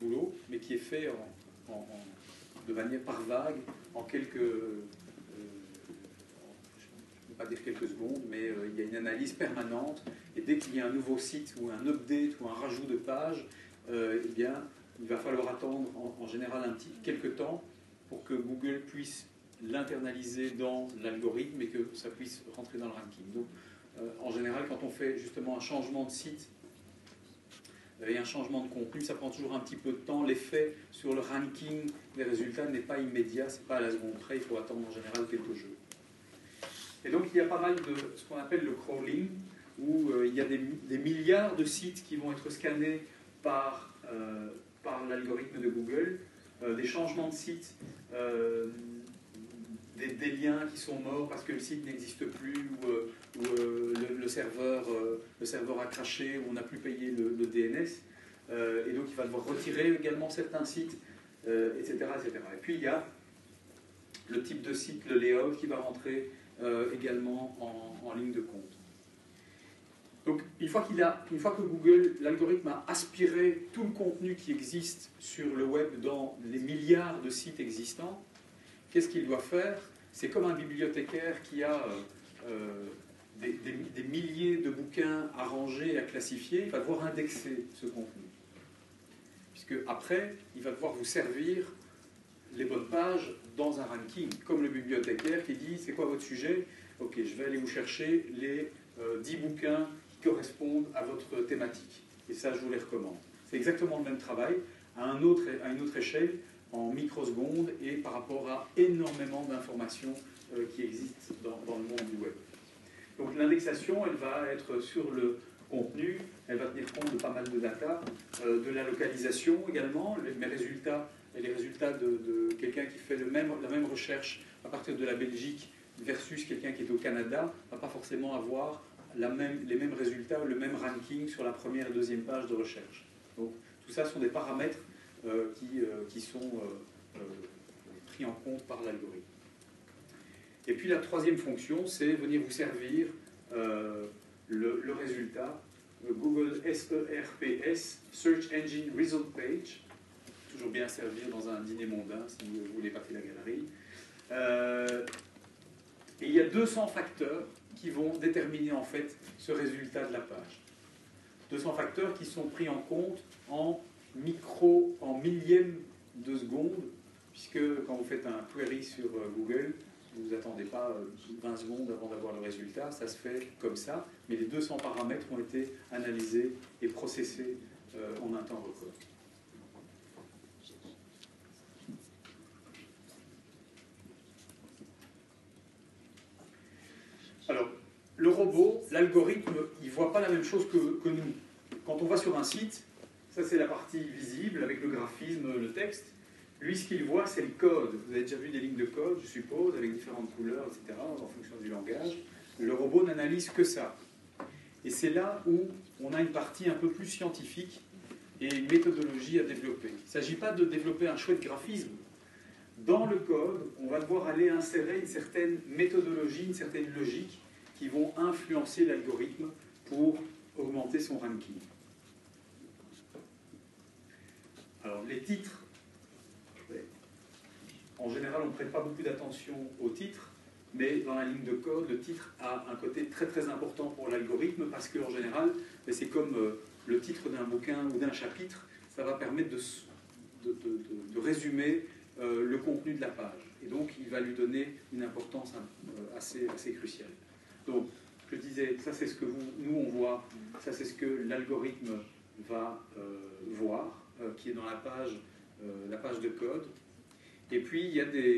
boulot, mais qui est fait de manière par vague, en quelques, je ne vais pas dire quelques secondes, mais il y a une analyse permanente, et dès qu'il y a un nouveau site, ou un update, ou un rajout de page, eh bien, il va falloir attendre en général quelques temps pour que Google puisse l'internaliser dans l'algorithme et que ça puisse rentrer dans le ranking. Donc, en général, quand on fait justement un changement de site et un changement de contenu, ça prend toujours un petit peu de temps. L'effet sur le ranking des résultats n'est pas immédiat, c'est pas à la seconde près, il faut attendre en général quelques jours. Et donc, il y a pas mal de ce qu'on appelle le crawling, où il y a des milliards de sites qui vont être scannés par l'algorithme de Google, des changements de site, des liens qui sont morts parce que le site n'existe plus, ou le serveur a craché, ou on n'a plus payé le DNS, et donc il va devoir retirer également certains sites, etc., etc. Et puis il y a le type de site, le layout, qui va rentrer également en ligne de compte. Donc, une fois que Google, l'algorithme a aspiré tout le contenu qui existe sur le web dans les milliards de sites existants, qu'est-ce qu'il doit faire? C'est comme un bibliothécaire qui a des milliers de bouquins à ranger, à classifier, il va devoir indexer ce contenu. Puisque après, il va devoir vous servir les bonnes pages dans un ranking, comme le bibliothécaire qui dit, c'est quoi votre sujet? Ok, je vais aller vous chercher les 10 bouquins qui correspondent à votre thématique. Et ça, je vous les recommande. C'est exactement le même travail, à une autre échelle, en microsecondes, et par rapport à énormément d'informations qui existent dans le monde du web. Donc l'indexation, elle va être sur le contenu, elle va tenir compte de pas mal de data, de la localisation également, mes résultats, et les résultats de quelqu'un qui fait la même recherche à partir de la Belgique versus quelqu'un qui est au Canada, ne va pas forcément avoir les mêmes résultats ou le même ranking sur la première et deuxième page de recherche. Donc tout ça sont des paramètres qui sont pris en compte par l'algorithme. Et puis la troisième fonction, c'est venir vous servir le résultat Google SERPS, Search Engine Result Page, toujours bien servir dans un dîner mondain si vous voulez passer la galerie. Et il y a 200 facteurs qui vont déterminer en fait ce résultat de la page. 200 facteurs qui sont pris en compte en millièmes de seconde, puisque quand vous faites un query sur Google, vous n'attendez pas 20 secondes avant d'avoir le résultat, ça se fait comme ça, mais les 200 paramètres ont été analysés et processés en un temps record. Alors, le robot, l'algorithme, il ne voit pas la même chose que nous. Quand on va sur un site, ça c'est la partie visible avec le graphisme, le texte. Lui, ce qu'il voit, c'est le code. Vous avez déjà vu des lignes de code, je suppose, avec différentes couleurs, etc., en fonction du langage. Le robot n'analyse que ça. Et c'est là où on a une partie un peu plus scientifique et une méthodologie à développer. Il ne s'agit pas de développer un chouette graphisme. Dans le code, on va devoir aller insérer une certaine méthodologie, une certaine logique qui vont influencer l'algorithme pour augmenter son ranking. Alors, les titres, en général, on ne prête pas beaucoup d'attention aux titres, mais dans la ligne de code, le titre a un côté très très important pour l'algorithme parce qu'en général, c'est comme le titre d'un bouquin ou d'un chapitre, ça va permettre de résumer le contenu de la page. Et donc, il va lui donner une importance assez cruciale. Donc, je disais, ça c'est ce que nous on voit, ça c'est ce que l'algorithme va voir, qui est dans la page de code. Et puis,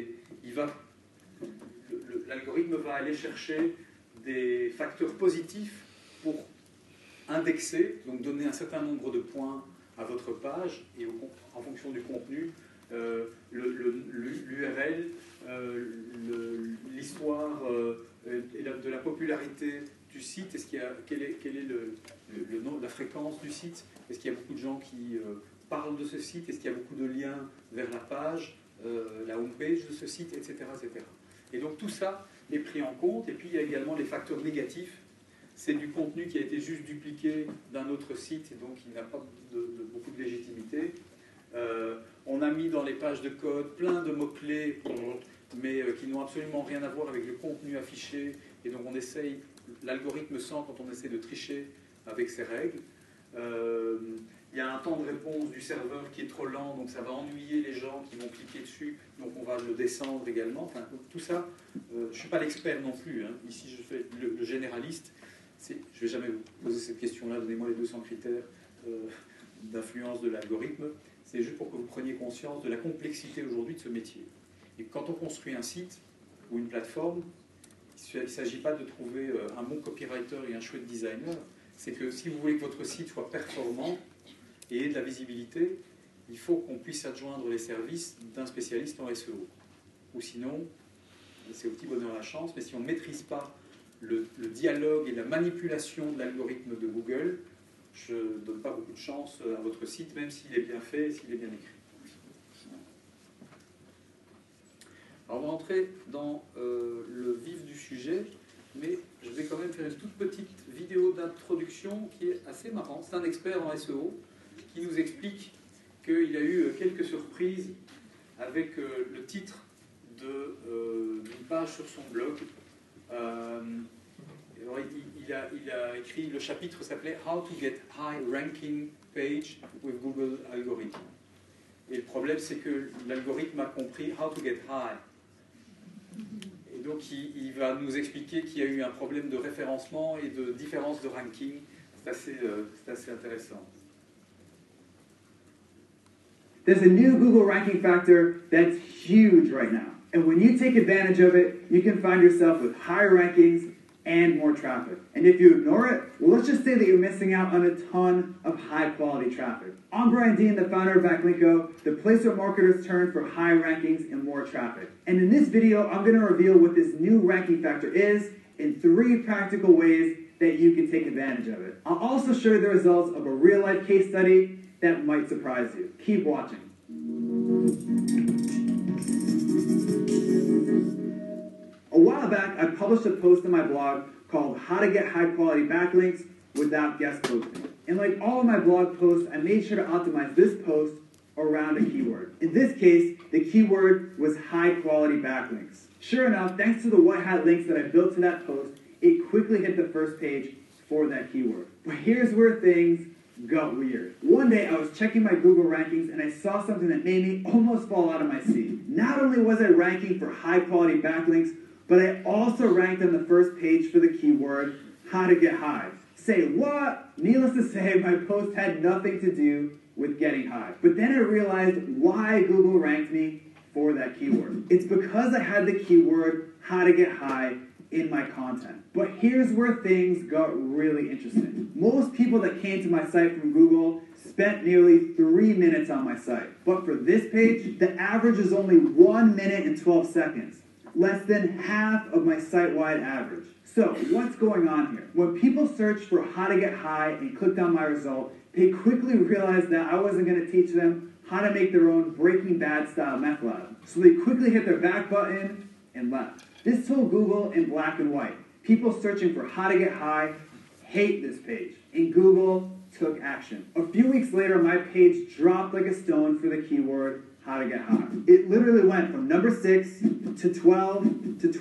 l'algorithme va aller chercher des facteurs positifs pour indexer, donc donner un certain nombre de points à votre page, et en fonction du contenu, l'URL, l'histoire de la popularité du site, quel est le nom, la fréquence du site, est-ce qu'il y a beaucoup de gens qui parlent de ce site, est-ce qu'il y a beaucoup de liens vers la page, la homepage de ce site, etc., etc. Et donc tout ça est pris en compte, et puis il y a également les facteurs négatifs. C'est du contenu qui a été juste dupliqué d'un autre site, et donc il n'a pas beaucoup de légitimité. mis dans les pages de code plein de mots-clés, mais qui n'ont absolument rien à voir avec le contenu affiché. Et donc on essaye, l'algorithme sent quand on essaie de tricher avec ces règles. Il y a un temps de réponse du serveur qui est trop lent, donc ça va ennuyer les gens qui vont cliquer dessus, donc on va le descendre également. Enfin, tout ça, je ne suis pas l'expert non plus, hein. Ici je fais le généraliste. Je ne vais jamais vous poser cette question-là, donnez-moi les 200 critères d'influence de l'algorithme. C'est juste pour que vous preniez conscience de la complexité aujourd'hui de ce métier. Et quand on construit un site ou une plateforme, il ne s'agit pas de trouver un bon copywriter et un chouette designer, c'est que si vous voulez que votre site soit performant et ait de la visibilité, il faut qu'on puisse adjoindre les services d'un spécialiste en SEO. Ou sinon, c'est au petit bonheur la chance, mais si on ne maîtrise pas le dialogue et la manipulation de l'algorithme de Google, je ne donne pas beaucoup de chance à votre site, même s'il est bien fait et s'il est bien écrit. Alors on va entrer dans le vif du sujet, mais je vais quand même faire une toute petite vidéo d'introduction qui est assez marrante. C'est un expert en SEO qui nous explique qu'il a eu quelques surprises avec le titre d'une page sur son blog. Alors, il a écrit, le chapitre s'appelait « How to get high ranking page with Google algorithm ». Et le problème, c'est que l'algorithme a compris « How to get high ». Et donc, il va nous expliquer qu'il y a eu un problème de référencement et de différence de ranking. C'est assez intéressant. There's a new Google ranking factor that's huge right now. And when you take advantage of it, you can find yourself with higher rankings and more traffic. And if you ignore it, well, let's just say that you're missing out on a ton of high-quality traffic. I'm Brian Dean, the founder of Backlinko, the place where marketers turn for high rankings and more traffic. And in this video, I'm going to reveal what this new ranking factor is in 3 practical ways that you can take advantage of it. I'll also show you the results of a real-life case study that might surprise you. Keep watching. A while back, I published a post on my blog called How to Get High Quality Backlinks Without Guest Posting. And like all of my blog posts, I made sure to optimize this post around a keyword. In this case, the keyword was high quality backlinks. Sure enough, thanks to the white hat links that I built to that post, it quickly hit the first page for that keyword. But here's where things got weird. One day I was checking my Google rankings and I saw something that made me almost fall out of my seat. Not only was I ranking for high quality backlinks, but I also ranked on the first page for the keyword, how to get high. Say what? Needless to say, my post had nothing to do with getting high. But then I realized why Google ranked me for that keyword. It's because I had the keyword, how to get high, in my content. But here's where things got really interesting. Most people that came to my site from Google spent nearly 3 minutes on my site. But for this page, the average is only 1 minute and 12 seconds. Less than half of my site-wide average. So, what's going on here? When people searched for how to get high and clicked on my result, they quickly realized that I wasn't going to teach them how to make their own Breaking Bad style meth lab. So they quickly hit their back button and left. This told Google in black and white. People searching for how to get high hate this page. And Google took action. A few weeks later, my page dropped like a stone for the keyword how to get high. It literally went from number 6 to 12 to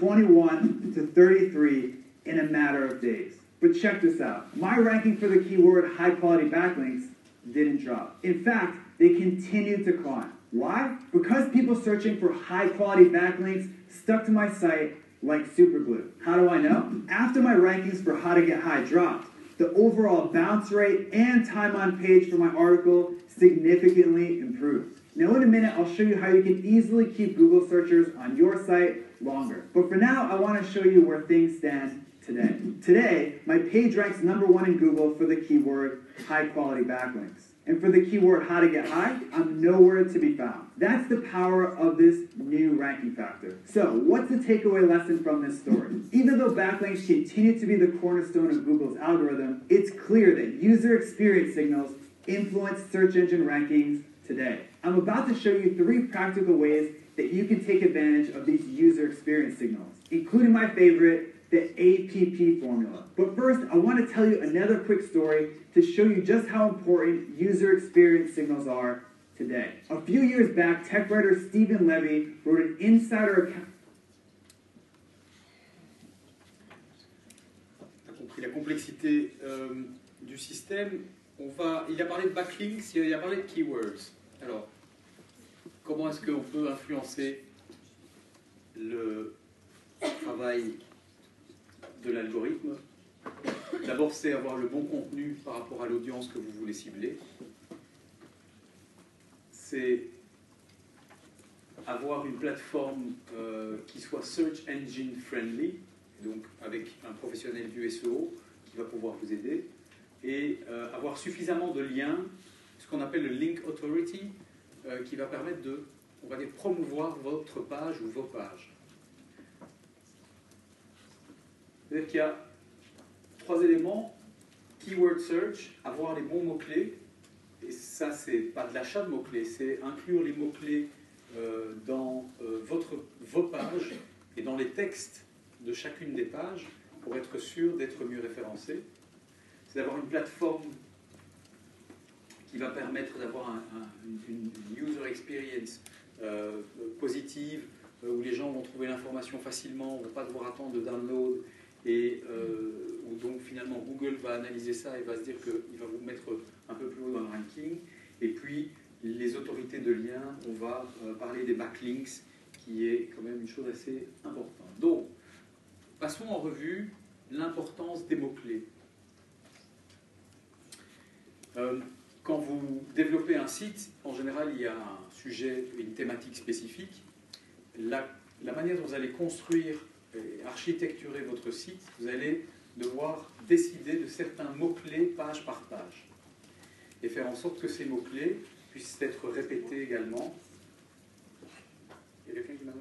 21 to 33 in a matter of days. But check this out. My ranking for the keyword high quality backlinks didn't drop. In fact, they continued to climb. Why? Because people searching for high quality backlinks stuck to my site like super glue. How do I know? After my rankings for how to get high dropped, the overall bounce rate and time on page for my article significantly improved. Now in a minute, I'll show you how you can easily keep Google searchers on your site longer. But for now, I want to show you where things stand today. Today, my page ranks #1 in Google for the keyword high quality backlinks. And for the keyword how to get high, I'm nowhere to be found. That's the power of this new ranking factor. So what's the takeaway lesson from this story? Even though backlinks continue to be the cornerstone of Google's algorithm, it's clear that user experience signals influence search engine rankings today. I'm about to show you 3 practical ways that you can take advantage of these user experience signals, including my favorite, the APP formula. But first, I want to tell you another quick story to show you just how important user experience signals are today. today. A few years back, tech writer Stephen Levy wrote an insider account. La complexité du système, il a parlé de backlinks, il a parlé de keywords. Alors, comment est-ce qu'on peut influencer le travail de l'algorithme? D'abord, c'est avoir le bon contenu par rapport à l'audience que vous voulez cibler. C'est avoir une plateforme qui soit search engine friendly, donc avec un professionnel du SEO qui va pouvoir vous aider, et avoir suffisamment de liens, ce qu'on appelle le link authority, qui va permettre de, on va dire, promouvoir votre page ou vos pages. C'est-à-dire qu'il y a 3 éléments: keyword search, avoir les bons mots-clés, et ça c'est pas de l'achat de mots-clés, c'est inclure les mots-clés dans vos pages et dans les textes de chacune des pages pour être sûr d'être mieux référencé. C'est d'avoir une plateforme qui va permettre d'avoir une user experience positive, où les gens vont trouver l'information facilement, ne vont pas devoir attendre de download, et où donc finalement Google va analyser ça et va se dire qu'il va vous mettre un peu plus haut dans le ranking. Et puis les autorités de lien, on va parler des backlinks, qui est quand même une chose assez importante. Donc, passons en revue l'importance des mots-clés. Quand vous développez un site, en général, il y a un sujet, une thématique spécifique. La manière dont vous allez construire et architecturer votre site, vous allez devoir décider de certains mots-clés page par page et faire en sorte que ces mots-clés puissent être répétés également. Il y a quelqu'un qui m'a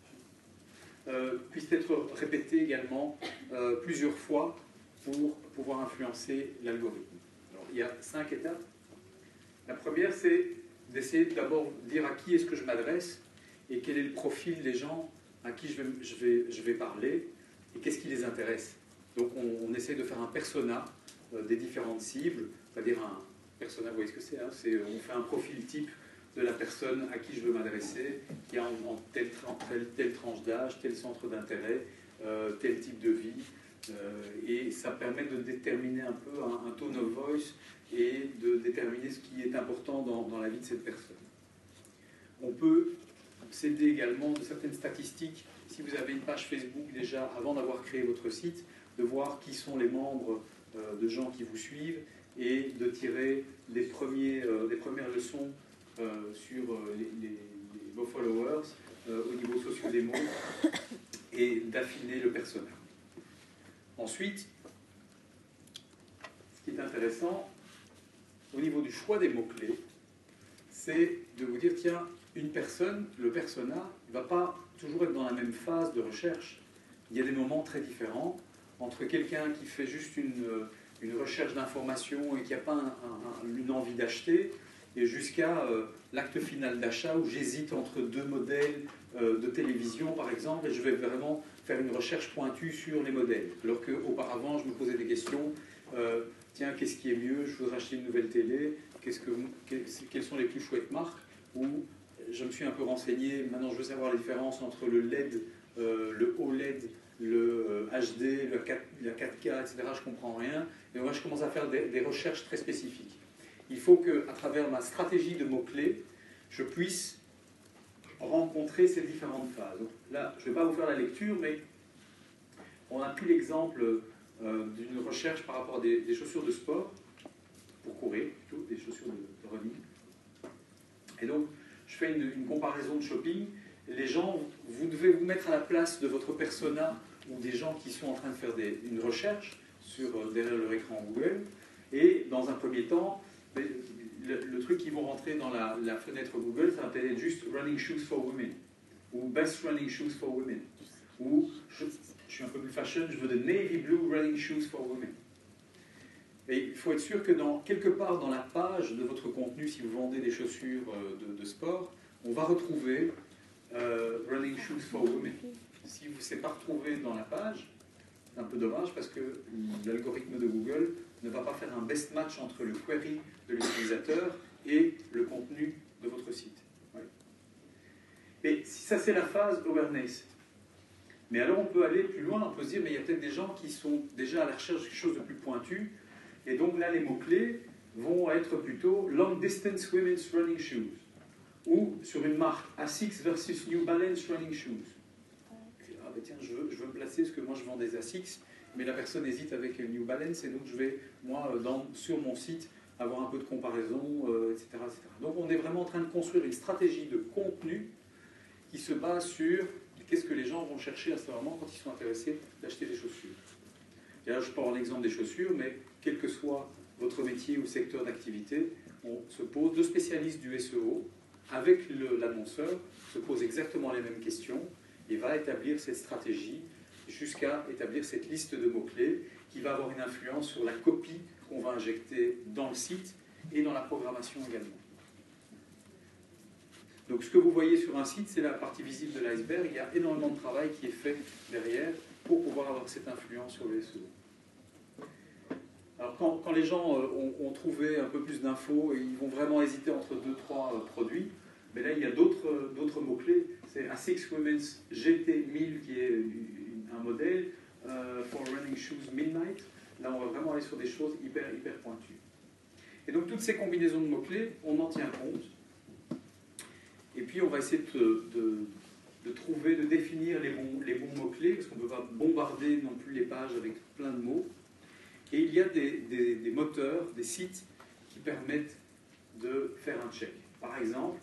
demandé puissent être répétés également plusieurs fois pour pouvoir influencer l'algorithme. Alors, il y a 5 étapes. La première, c'est d'essayer d'abord de dire à qui est-ce que je m'adresse et quel est le profil des gens à qui je vais parler et qu'est-ce qui les intéresse. Donc on essaie de faire un persona des différentes cibles, c'est-à-dire un persona, vous voyez ce que c'est, hein, on fait un profil type de la personne à qui je veux m'adresser, qui a en telle tranche d'âge, tel centre d'intérêt, tel type de vie, et ça permet de déterminer un peu un tone of voice et de déterminer ce qui est important dans la vie de cette personne. On peut s'aider également de certaines statistiques. Si vous avez une page Facebook déjà, avant d'avoir créé votre site, de voir qui sont les membres de gens qui vous suivent et de tirer les premières leçons sur vos followers au niveau socio-démo et d'affiner le persona. Ensuite, ce qui est intéressant, au niveau du choix des mots-clés, c'est de vous dire, tiens, une personne, le persona, ne va pas toujours être dans la même phase de recherche. Il y a des moments très différents entre quelqu'un qui fait juste une recherche d'information et qui n'a pas une envie d'acheter, et jusqu'à l'acte final d'achat où j'hésite entre 2 modèles de télévision, par exemple, et je vais vraiment faire une recherche pointue sur les modèles. Alors qu'auparavant, je me posais des questions, tiens, qu'est-ce qui est mieux? Je voudrais acheter une nouvelle télé, quelles sont les plus chouettes marques? Ou je me suis un peu renseigné, maintenant je veux savoir la différence entre le LED, le OLED, le HD, la 4K, etc. Je ne comprends rien. Et moi, je commence à faire des recherches très spécifiques. Il faut qu'à travers ma stratégie de mots-clés, je puisse rencontrer ces différentes phases. Donc, là, je ne vais pas vous faire la lecture, mais on a pris l'exemple d'une recherche par rapport à des chaussures de sport, pour courir plutôt, des chaussures de running. Et donc, je fais une comparaison de shopping. Les gens, vous devez vous mettre à la place de votre persona ou des gens qui sont en train de faire une recherche derrière leur écran Google. Et dans un premier temps, le truc qui vont rentrer dans la fenêtre Google, ça va peut-être être juste Running Shoes for Women ou Best Running Shoes for Women. Ou je suis un peu plus fashion, je veux de Navy Blue Running Shoes for Women. Et il faut être sûr que quelque part dans la page de votre contenu, si vous vendez des chaussures de sport, on va retrouver Running Shoes for Women. Si vous ne s'est pas retrouvé dans la page, c'est un peu dommage parce que l'algorithme de Google ne va pas faire un best match entre le query de l'utilisateur et le contenu de votre site. Ouais. Et si ça, c'est la phase awareness. Mais alors, on peut aller plus loin, on peut se dire, mais il y a peut-être des gens qui sont déjà à la recherche de quelque chose de plus pointu. Et donc là, les mots-clés vont être plutôt Long Distance Women's Running Shoes. Ou sur une marque ASICS versus New Balance Running Shoes. Ah ben tiens, je veux me placer parce que moi je vends des ASICS, mais la personne hésite avec New Balance et donc je vais, moi, sur mon site, avoir un peu de comparaison, etc., etc. Donc on est vraiment en train de construire une stratégie de contenu qui se base sur qu'est-ce que les gens vont chercher à ce moment quand ils sont intéressés d'acheter des chaussures. Et là, je prends l'exemple des chaussures, mais quel que soit votre métier ou secteur d'activité, on se pose, deux spécialistes du SEO, avec l'annonceur, se posent exactement les mêmes questions et va établir cette stratégie jusqu'à établir cette liste de mots-clés qui va avoir une influence sur la copie qu'on va injecter dans le site et dans la programmation également. Donc ce que vous voyez sur un site, c'est la partie visible de l'iceberg. Il y a énormément de travail qui est fait derrière pour pouvoir avoir cette influence sur le SEO. Alors quand les gens ont trouvé un peu plus d'infos, ils vont vraiment hésiter entre 2-3 produits. Mais là, il y a d'autres mots-clés. C'est ASICS Women's GT1000 qui est un modèle, for running shoes midnight. Là, on va vraiment aller sur des choses hyper pointues. Et donc, toutes ces combinaisons de mots-clés, on en tient compte. Et puis, on va essayer de trouver, de définir les bons mots-clés, parce qu'on ne peut pas bombarder non plus les pages avec plein de mots. Et il y a des moteurs, des sites qui permettent de faire un check. Par exemple,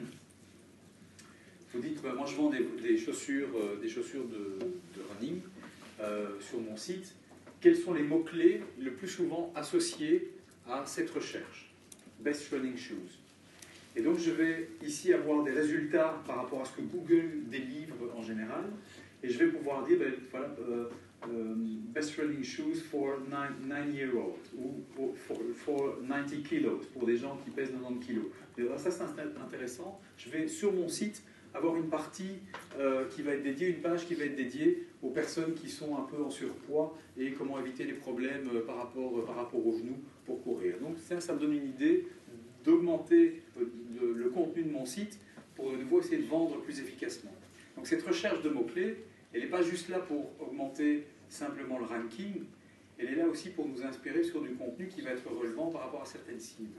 vous dites, bah, moi je vends des chaussures de running sur mon site. Quels sont les mots-clés le plus souvent associés à cette recherche? Best running shoes. Et donc je vais ici avoir des résultats par rapport à ce que Google délivre en général. Et je vais pouvoir dire, ben, voilà, best running shoes for 9-year-olds ou for 90 kilos, pour des gens qui pèsent 90 kilos. Et alors, ça c'est intéressant. Je vais sur mon site avoir une partie qui va être dédiée, une page qui va être dédiée aux personnes qui sont un peu en surpoids et comment éviter les problèmes par rapport aux genoux pour courir. Donc ça me donne une idée d'augmenter le contenu de mon site pour de nouveau essayer de vendre plus efficacement. Donc cette recherche de mots-clés, elle n'est pas juste là pour augmenter simplement le ranking, elle est là aussi pour nous inspirer sur du contenu qui va être relevant par rapport à certaines cibles.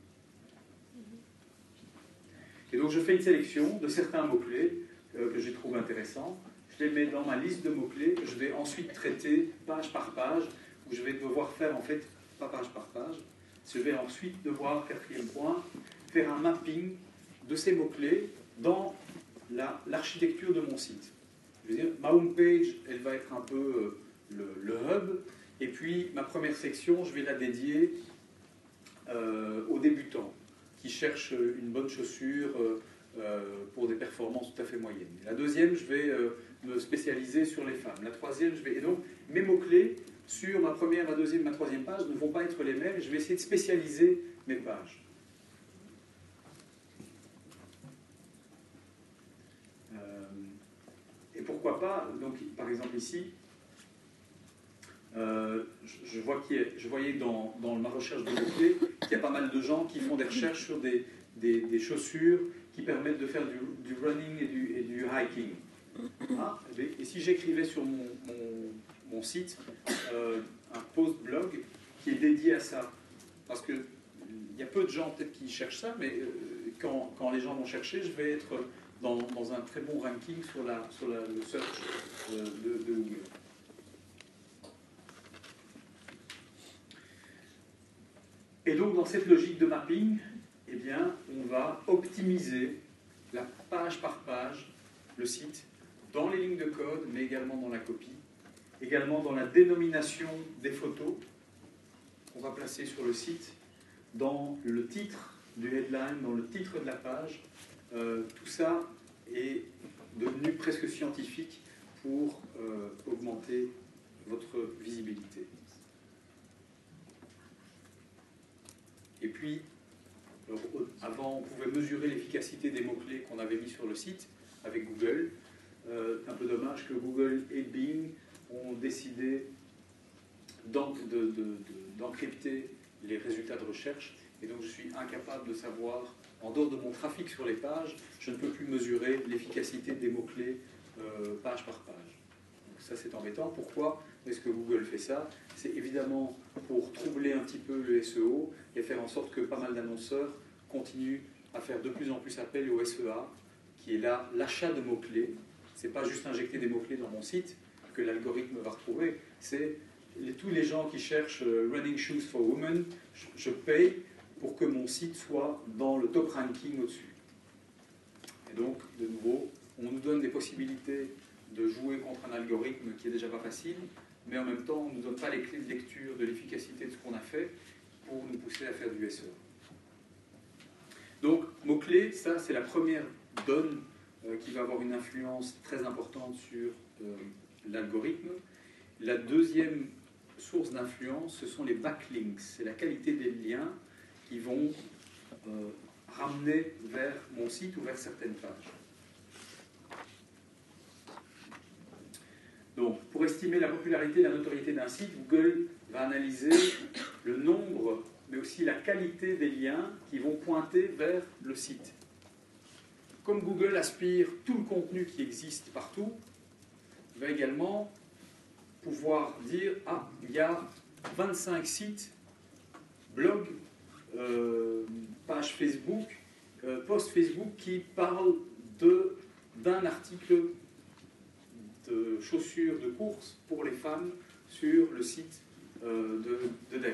Et donc je fais une sélection de certains mots-clés que j'ai trouvé intéressants, je les mets dans ma liste de mots-clés que je vais ensuite traiter page par page, où je vais devoir faire en fait, pas page par page, je vais ensuite devoir, quatrième point, faire un mapping de ces mots-clés dans l'architecture de mon site. Je veux dire, ma homepage, elle va être un peu le hub, et puis ma première section, je vais la dédier aux débutants qui cherchent une bonne chaussure pour des performances tout à fait moyennes. La deuxième, je vais me spécialiser sur les femmes. La troisième, et donc mes mots-clés sur ma première, ma deuxième, ma troisième page ne vont pas être les mêmes. Je vais essayer de spécialiser mes pages. Et pourquoi pas, donc par exemple ici, je voyais dans ma recherche de mots-clés qu'il y a pas mal de gens qui font des recherches sur des chaussures qui permettent de faire du running et du hiking. Ah, et si j'écrivais sur mon site un post blog qui est dédié à ça, parce qu'il y a peu de gens peut-être qui cherchent ça, mais quand les gens vont chercher, je vais être dans un très bon ranking sur le search de Google. Et donc dans cette logique de mapping, eh bien, on va optimiser la page par page le site, dans les lignes de code, mais également dans la copie, également dans la dénomination des photos qu'on va placer sur le site, dans le titre du headline, dans le titre de la page. Tout ça est devenu presque scientifique pour augmenter votre visibilité. Et puis, alors, avant, on pouvait mesurer l'efficacité des mots-clés qu'on avait mis sur le site avec Google. Un peu dommage que Google et Bing ont décidé d'encrypter les résultats de recherche. Et donc, je suis incapable de savoir en dehors de mon trafic sur les pages, je ne peux plus mesurer l'efficacité des mots-clés page par page. Donc ça, c'est embêtant. Pourquoi est-ce que Google fait ça? C'est évidemment pour troubler un petit peu le SEO et faire en sorte que pas mal d'annonceurs continuent à faire de plus en plus appel au SEA, qui est là l'achat de mots-clés. Ce n'est pas juste injecter des mots-clés dans mon site que l'algorithme va retrouver, c'est tous les gens qui cherchent Running Shoes for Women, je paye pour que mon site soit dans le top ranking au-dessus. Et donc, de nouveau, on nous donne des possibilités de jouer contre un algorithme qui est déjà pas facile, mais en même temps, on ne nous donne pas les clés de lecture de l'efficacité de ce qu'on a fait pour nous pousser à faire du SEO. Donc, mots-clés, ça, c'est la première donne qui va avoir une influence très importante sur l'algorithme. La deuxième source d'influence, ce sont les backlinks. C'est la qualité des liens qui vont ramener vers mon site ou vers certaines pages. Donc, pour estimer la popularité et la notoriété d'un site, Google va analyser le nombre, mais aussi la qualité des liens qui vont pointer vers le site. Comme Google aspire tout le contenu qui existe partout, il va également pouvoir dire « Ah, il y a 25 sites, blogs, pages Facebook, posts Facebook qui parlent d'un article de chaussures de course pour les femmes sur le site de David. »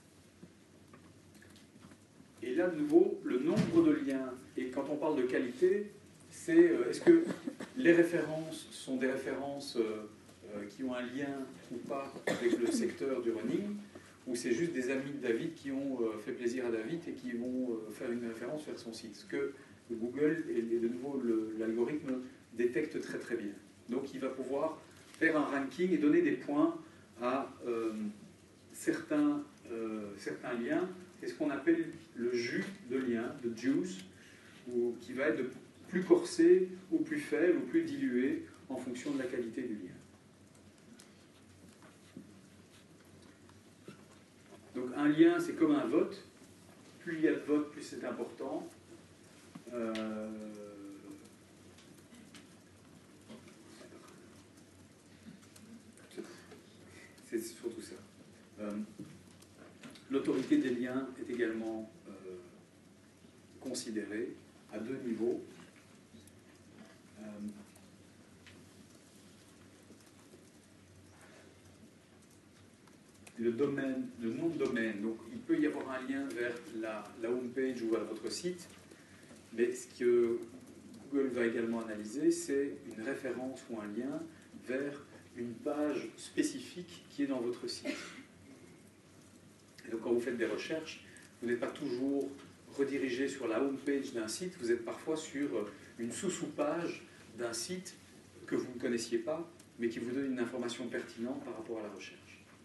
Et là, de nouveau, le nombre de liens, et quand on parle de qualité, c'est est-ce que les références sont des références qui ont un lien ou pas avec le secteur du running, ou c'est juste des amis de David qui ont fait plaisir à David et qui vont faire une référence vers son site. Ce que Google, et de nouveau l'algorithme, détecte très très bien. Donc il va pouvoir faire un ranking et donner des points à certains liens. C'est ce qu'on appelle le jus de lien, le juice, qui va être plus corsé ou plus faible ou plus dilué en fonction de la qualité du lien. Donc un lien, c'est comme un vote. Plus il y a de votes, plus c'est important. C'est surtout ça. L'autorité des liens est également considérée à deux niveaux. Le domaine, le nom de domaine, donc il peut y avoir un lien vers la home page ou vers votre site, mais ce que Google va également analyser, c'est une référence ou un lien vers une page spécifique qui est dans votre site. Et donc quand vous faites des recherches, vous n'êtes pas toujours redirigé sur la home page d'un site, vous êtes parfois sur une sous-page d'un site que vous ne connaissiez pas, mais qui vous donne une information pertinente par rapport à la recherche.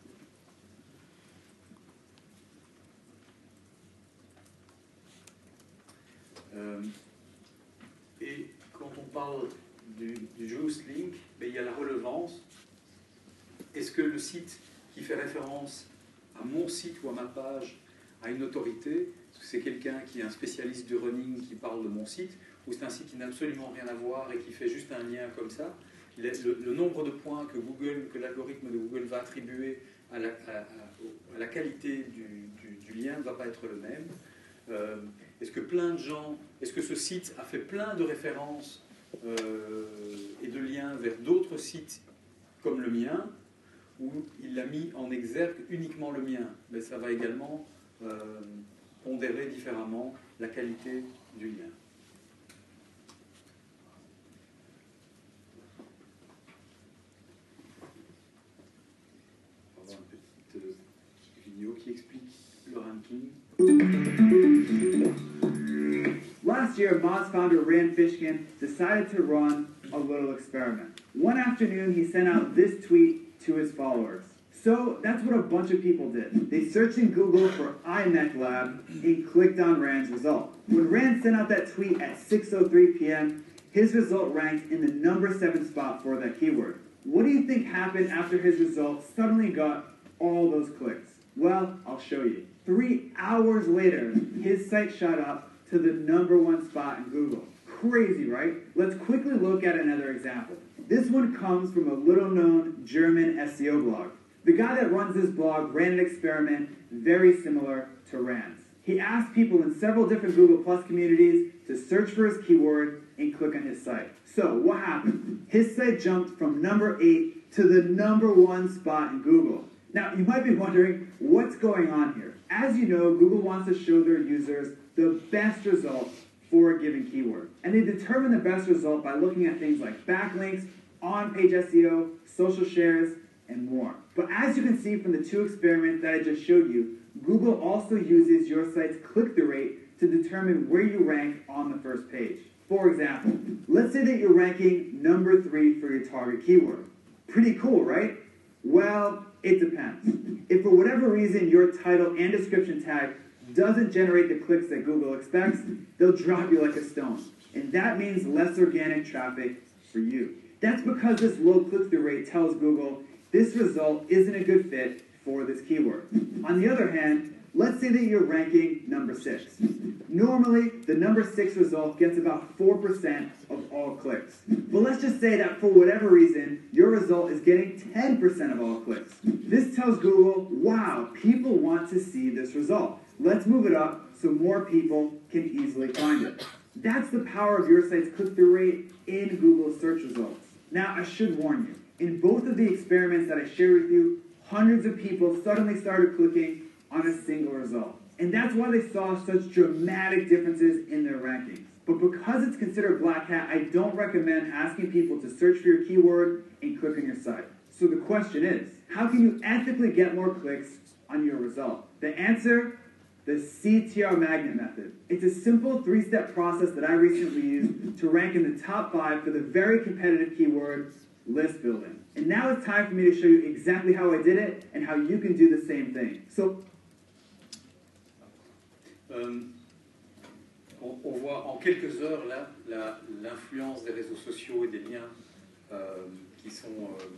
Et quand on parle du juice link, il y a la relevance. Est-ce que le site qui fait référence à mon site ou à ma page a une autorité? Est-ce que c'est quelqu'un qui est un spécialiste du running qui parle de mon site, ou c'est un site qui n'a absolument rien à voir et qui fait juste un lien comme ça? Le nombre de points que l'algorithme de Google va attribuer à la qualité du lien ne va pas être le même. Est-ce que plein de gens, est-ce que ce site a fait plein de références et de liens vers d'autres sites comme le mien, ou il a mis en exergue uniquement le mien? Mais ça va également pondérer différemment la qualité du lien. On va voir une petite vidéo qui explique le ranking. Last year, Moz founder Rand Fishkin decided to run a little experiment. One afternoon, he sent out this tweet to his followers. So that's what a bunch of people did. They searched in Google for iMech Lab and clicked on Rand's result. When Rand sent out that tweet at 6:03 p.m., his result ranked in the number 7 spot for that keyword. What do you think happened after his result suddenly got all those clicks? Well, I'll show you. 3 hours later, his site shot up to the #1 spot in Google. Crazy, right? Let's quickly look at another example. This one comes from a little-known German SEO blog. The guy that runs this blog ran an experiment very similar to Rand's. He asked people in several different Google Plus communities to search for his keyword and click on his site. So what happened? His site jumped from #8 to the #1 spot in Google. Now, you might be wondering, what's going on here? As you know, Google wants to show their users the best result for a given keyword. And they determine the best result by looking at things like backlinks, on-page SEO, social shares, and more. But as you can see from the two experiments that I just showed you, Google also uses your site's click-through rate to determine where you rank on the first page. For example, let's say that you're ranking #3 for your target keyword. Pretty cool, right? Well, it depends. If for whatever reason your title and description tag doesn't generate the clicks that Google expects, they'll drop you like a stone. And that means less organic traffic for you. That's because this low click-through rate tells Google this result isn't a good fit for this keyword. On the other hand, let's say that you're ranking #6. Normally, the #6 result gets about 4% of all clicks. But let's just say that for whatever reason, your result is getting 10% of all clicks. This tells Google, wow, people want to see this result. Let's move it up so more people can easily find it. That's the power of your site's click-through rate in Google search results. Now, I should warn you, in both of the experiments that I shared with you, hundreds of people suddenly started clicking on a single result. And that's why they saw such dramatic differences in their rankings. But because it's considered black hat, I don't recommend asking people to search for your keyword and click on your site. So the question is, how can you ethically get more clicks on your result? The answer? The CTR magnet method. It's a simple 3-step process that I recently used to rank in the top 5 for the very competitive keyword, list building. And now it's time for me to show you exactly how I did it and how you can do the same thing. So, on voit en quelques heures là l'influence des réseaux sociaux et des liens qui sont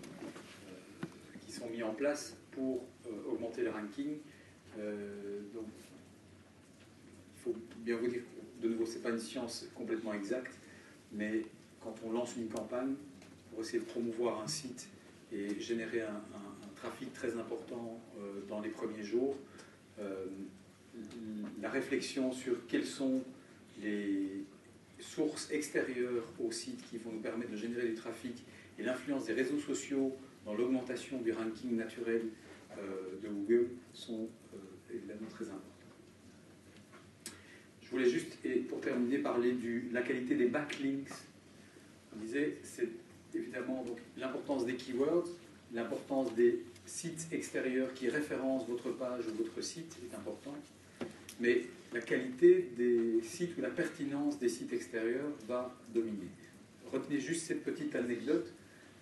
mis en place pour augmenter le ranking. Donc, il faut bien vous dire, de nouveau, ce n'est pas une science complètement exacte, mais quand on lance une campagne pour essayer de promouvoir un site et générer un trafic très important dans les premiers jours, la réflexion sur quelles sont les sources extérieures au site qui vont nous permettre de générer du trafic et l'influence des réseaux sociaux dans l'augmentation du ranking naturel de Google sont évidemment très importants. Je voulais juste, et pour terminer, parler de la qualité des backlinks. On disait, c'est évidemment l'importance des keywords, l'importance des sites extérieurs qui référencent votre page ou votre site est importante, mais la qualité des sites ou la pertinence des sites extérieurs va dominer. Retenez juste cette petite anecdote.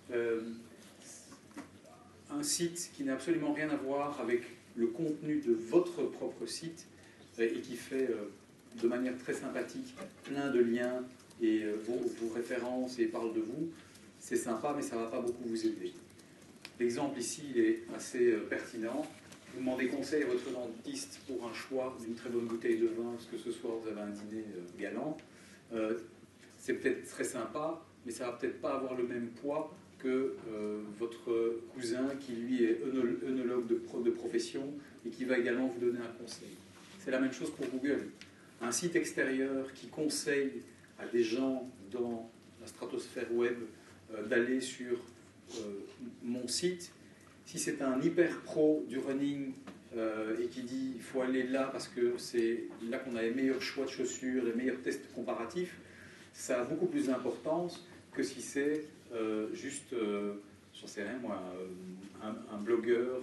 Un site qui n'a absolument rien à voir avec le contenu de votre propre site et qui fait de manière très sympathique plein de liens et vos références et parle de vous, c'est sympa, mais ça ne va pas beaucoup vous aider. L'exemple ici, il est assez pertinent. Vous demandez conseil à votre dentiste pour un choix d'une très bonne bouteille de vin, parce que ce soir vous avez un dîner galant. C'est peut-être très sympa, mais ça ne va peut-être pas avoir le même poids que votre cousin qui lui est œnologue de profession et qui va également vous donner un conseil. C'est la même chose pour Google. Un site extérieur qui conseille à des gens dans la stratosphère web d'aller sur mon site, si c'est un hyper pro du running et qui dit il faut aller là parce que c'est là qu'on a les meilleurs choix de chaussures, les meilleurs tests comparatifs, ça a beaucoup plus d'importance que si c'est juste, j'en sais rien moi, un blogueur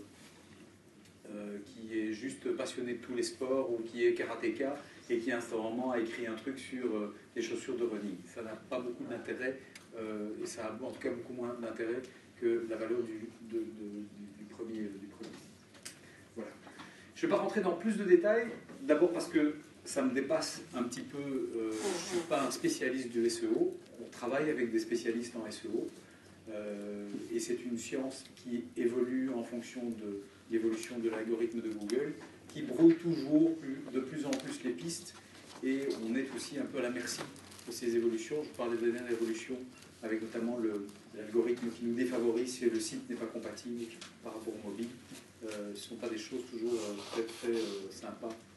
qui est juste passionné de tous les sports ou qui est karatéka et qui à un certain moment a écrit un truc sur les chaussures de running. Ça n'a pas beaucoup d'intérêt et ça a en tout cas beaucoup moins d'intérêt que la valeur du premier. Voilà. Je ne vais pas rentrer dans plus de détails, d'abord parce que ça me dépasse un petit peu, je ne suis pas un spécialiste du SEO, on travaille avec des spécialistes en SEO, et c'est une science qui évolue en fonction de l'évolution de l'algorithme de Google, qui brouille toujours de plus en plus les pistes, et on est aussi un peu à la merci de ces évolutions. Je parlais de la dernière évolution avec notamment l'algorithme qui nous défavorise si le site n'est pas compatible par rapport au mobile. Ce ne sont pas des choses toujours très très sympas